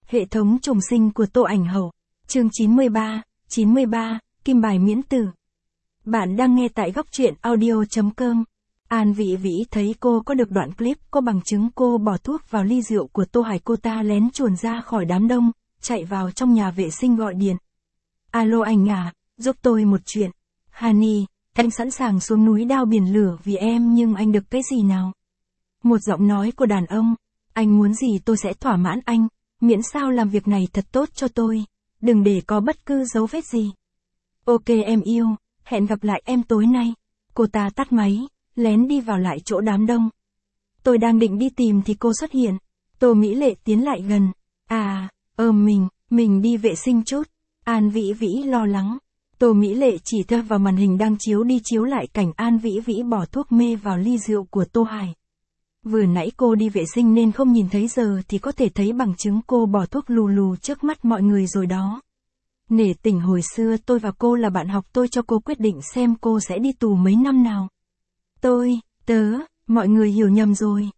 Hệ thống trùng sinh của Tô Ảnh Hậu. Chương 93, Kim bài miễn tử. Bạn đang nghe tại góc truyện audio.com. An Vĩ Vĩ thấy cô có được đoạn clip có bằng chứng cô bỏ thuốc vào ly rượu của Tô Hải, cô ta lén chuồn ra khỏi đám đông, chạy vào trong nhà vệ sinh gọi điện. Alo anh à, giúp tôi một chuyện. Hani, anh sẵn sàng xuống núi đao biển lửa vì em nhưng anh được cái gì nào? Một giọng nói của đàn ông, anh muốn gì tôi sẽ thỏa mãn anh, miễn sao làm việc này thật tốt cho tôi, đừng để có bất cứ dấu vết gì. Ok em yêu, hẹn gặp lại em tối nay. Cô ta tắt máy, lén đi vào lại chỗ đám đông. Tôi đang định đi tìm thì cô xuất hiện. Tô Mỹ Lệ tiến lại gần. Mình đi vệ sinh chút. An Vĩ Vĩ lo lắng. Tô Mỹ Lệ chỉ thơ vào màn hình đang chiếu đi chiếu lại cảnh An Vĩ Vĩ bỏ thuốc mê vào ly rượu của Tô Hải. Vừa nãy cô đi vệ sinh nên không nhìn thấy, giờ thì có thể thấy bằng chứng cô bỏ thuốc lù lù trước mắt mọi người rồi đó. Nể tình hồi xưa tôi và cô là bạn học, tôi cho cô quyết định xem cô sẽ đi tù mấy năm nào. Mọi người hiểu nhầm rồi.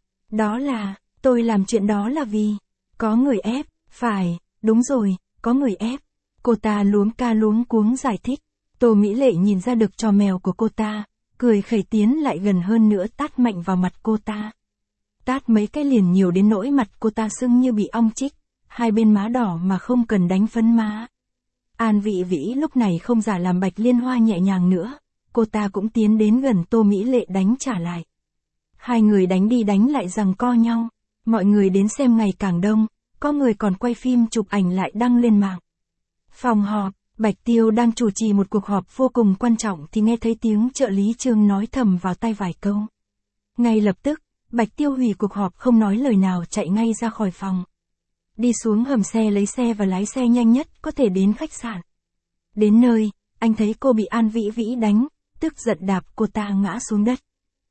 Tôi làm chuyện đó là vì có người ép, phải, đúng rồi, có người ép. Cô ta luống cuống giải thích. Tô Mỹ Lệ nhìn ra được trò mèo của cô ta, cười khẩy tiến lại gần hơn nữa tát mạnh vào mặt cô ta. Tát mấy cái liền nhiều đến nỗi mặt cô ta sưng như bị ong chích, hai bên má đỏ mà không cần đánh phấn má. An Vĩ Vĩ lúc này không giả làm Bạch Liên Hoa nhẹ nhàng nữa, cô ta cũng tiến đến gần Tô Mỹ Lệ đánh trả lại. Hai người đánh đi đánh lại giằng co nhau, mọi người đến xem ngày càng đông, có người còn quay phim chụp ảnh lại đăng lên mạng. Phòng họp, Bạch Tiêu đang chủ trì một cuộc họp vô cùng quan trọng thì nghe thấy tiếng trợ lý Trương nói thầm vào tai vài câu. Ngay lập tức, Bạch Tiêu hủy cuộc họp không nói lời nào chạy ngay ra khỏi phòng. Đi xuống hầm xe lấy xe và lái xe nhanh nhất có thể đến khách sạn. Đến nơi, anh thấy cô bị An Vĩ Vĩ đánh, tức giận đạp cô ta ngã xuống đất.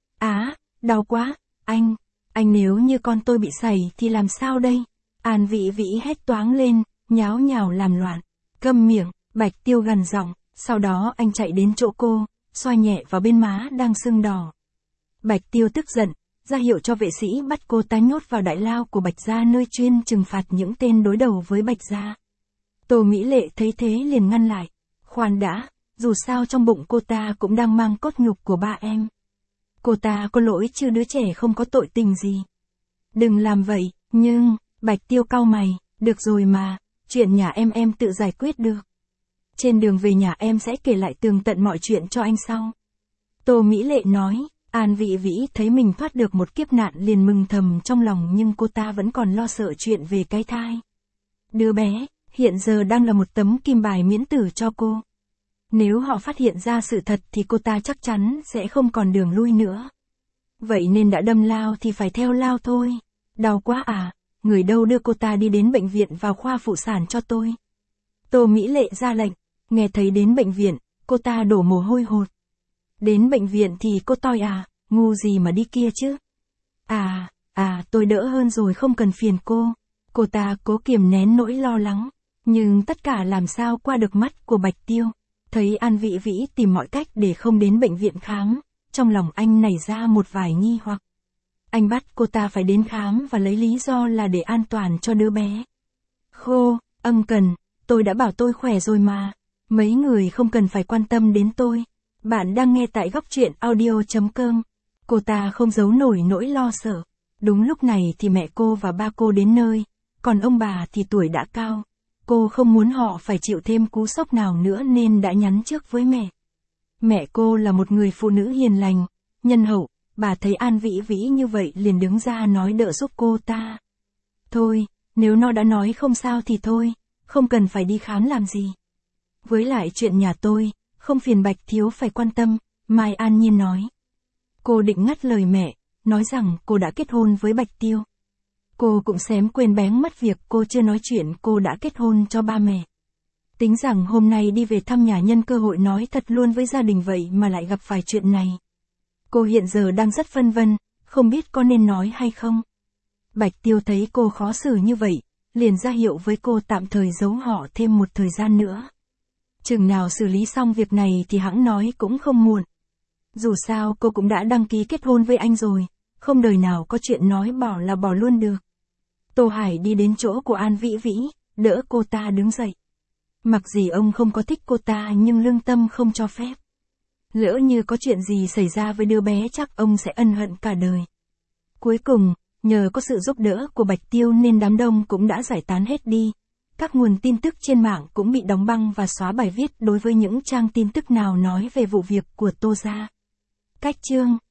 Đau quá, anh nếu như con tôi bị sẩy thì làm sao đây? An Vĩ Vĩ hét toáng lên, nháo nhào làm loạn. Câm miệng, Bạch Tiêu gằn giọng, sau đó anh chạy đến chỗ cô, xoa nhẹ vào bên má đang sưng đỏ. Bạch Tiêu tức giận, ra hiệu cho vệ sĩ bắt cô ta nhốt vào đại lao của Bạch gia, nơi chuyên trừng phạt những tên đối đầu với Bạch gia. Tô Mỹ Lệ thấy thế liền ngăn lại. Khoan đã, dù sao trong bụng cô ta cũng đang mang cốt nhục của ba em. Cô ta có lỗi chứ đứa trẻ không có tội tình gì. Đừng làm vậy, nhưng, Bạch Tiêu cau mày, được rồi mà, chuyện nhà em tự giải quyết được. Trên đường về nhà em sẽ kể lại tường tận mọi chuyện cho anh sau. Tô Mỹ Lệ nói. An Vĩ Vĩ thấy mình thoát được một kiếp nạn liền mừng thầm trong lòng, nhưng cô ta vẫn còn lo sợ chuyện về cái thai. Đứa bé, hiện giờ đang là một tấm kim bài miễn tử cho cô. Nếu họ phát hiện ra sự thật thì cô ta chắc chắn sẽ không còn đường lui nữa. Vậy nên đã đâm lao thì phải theo lao thôi. Đau quá à, người đâu đưa cô ta đi đến bệnh viện vào khoa phụ sản cho tôi. Tô Mỹ Lệ ra lệnh, nghe thấy đến bệnh viện, cô ta đổ mồ hôi hột. Đến bệnh viện thì cô toi à, ngu gì mà đi kia chứ. Tôi đỡ hơn rồi, không cần phiền cô. Cô ta cố kiềm nén nỗi lo lắng, nhưng tất cả làm sao qua được mắt của Bạch Tiêu. Thấy An Vĩ Vĩ tìm mọi cách để không đến bệnh viện khám, trong lòng anh nảy ra một vài nghi hoặc. Anh bắt cô ta phải đến khám và lấy lý do là để an toàn cho đứa bé. Cần, tôi đã bảo tôi khỏe rồi mà. Mấy người không cần phải quan tâm đến tôi. Bạn đang nghe tại góc truyện audio.com. Cô ta không giấu nổi nỗi lo sợ. Đúng lúc này thì mẹ cô và ba cô đến nơi, còn ông bà thì tuổi đã cao. Cô không muốn họ phải chịu thêm cú sốc nào nữa nên đã nhắn trước với mẹ. Mẹ cô là một người phụ nữ hiền lành, nhân hậu, bà thấy An Vĩ Vĩ như vậy liền đứng ra nói đỡ giúp cô ta. Thôi, nếu nó đã nói không sao thì thôi, không cần phải đi khám làm gì. Với lại chuyện nhà tôi, không phiền Bạch thiếu phải quan tâm, Mai An Nhiên nói. Cô định ngắt lời mẹ, nói rằng cô đã kết hôn với Bạch Tiêu. Cô cũng xém quên bén mất việc cô chưa nói chuyện cô đã kết hôn cho ba mẹ. Tính rằng hôm nay đi về thăm nhà nhân cơ hội nói thật luôn với gia đình, vậy mà lại gặp phải chuyện này. Cô hiện giờ đang rất phân vân, không biết có nên nói hay không. Bạch Tiêu thấy cô khó xử như vậy, liền ra hiệu với cô tạm thời giấu họ thêm một thời gian nữa. Chừng nào xử lý xong việc này thì hẵng nói cũng không muộn. Dù sao cô cũng đã đăng ký kết hôn với anh rồi, không đời nào có chuyện nói bỏ là bỏ luôn được. Tô Hải đi đến chỗ của An Vĩ Vĩ, đỡ cô ta đứng dậy. Mặc gì ông không có thích cô ta nhưng lương tâm không cho phép. Lỡ như có chuyện gì xảy ra với đứa bé chắc ông sẽ ân hận cả đời. Cuối cùng, nhờ có sự giúp đỡ của Bạch Tiêu nên đám đông cũng đã giải tán hết đi. Các nguồn tin tức trên mạng cũng bị đóng băng và xóa bài viết đối với những trang tin tức nào nói về vụ việc của Tô gia. Cách chương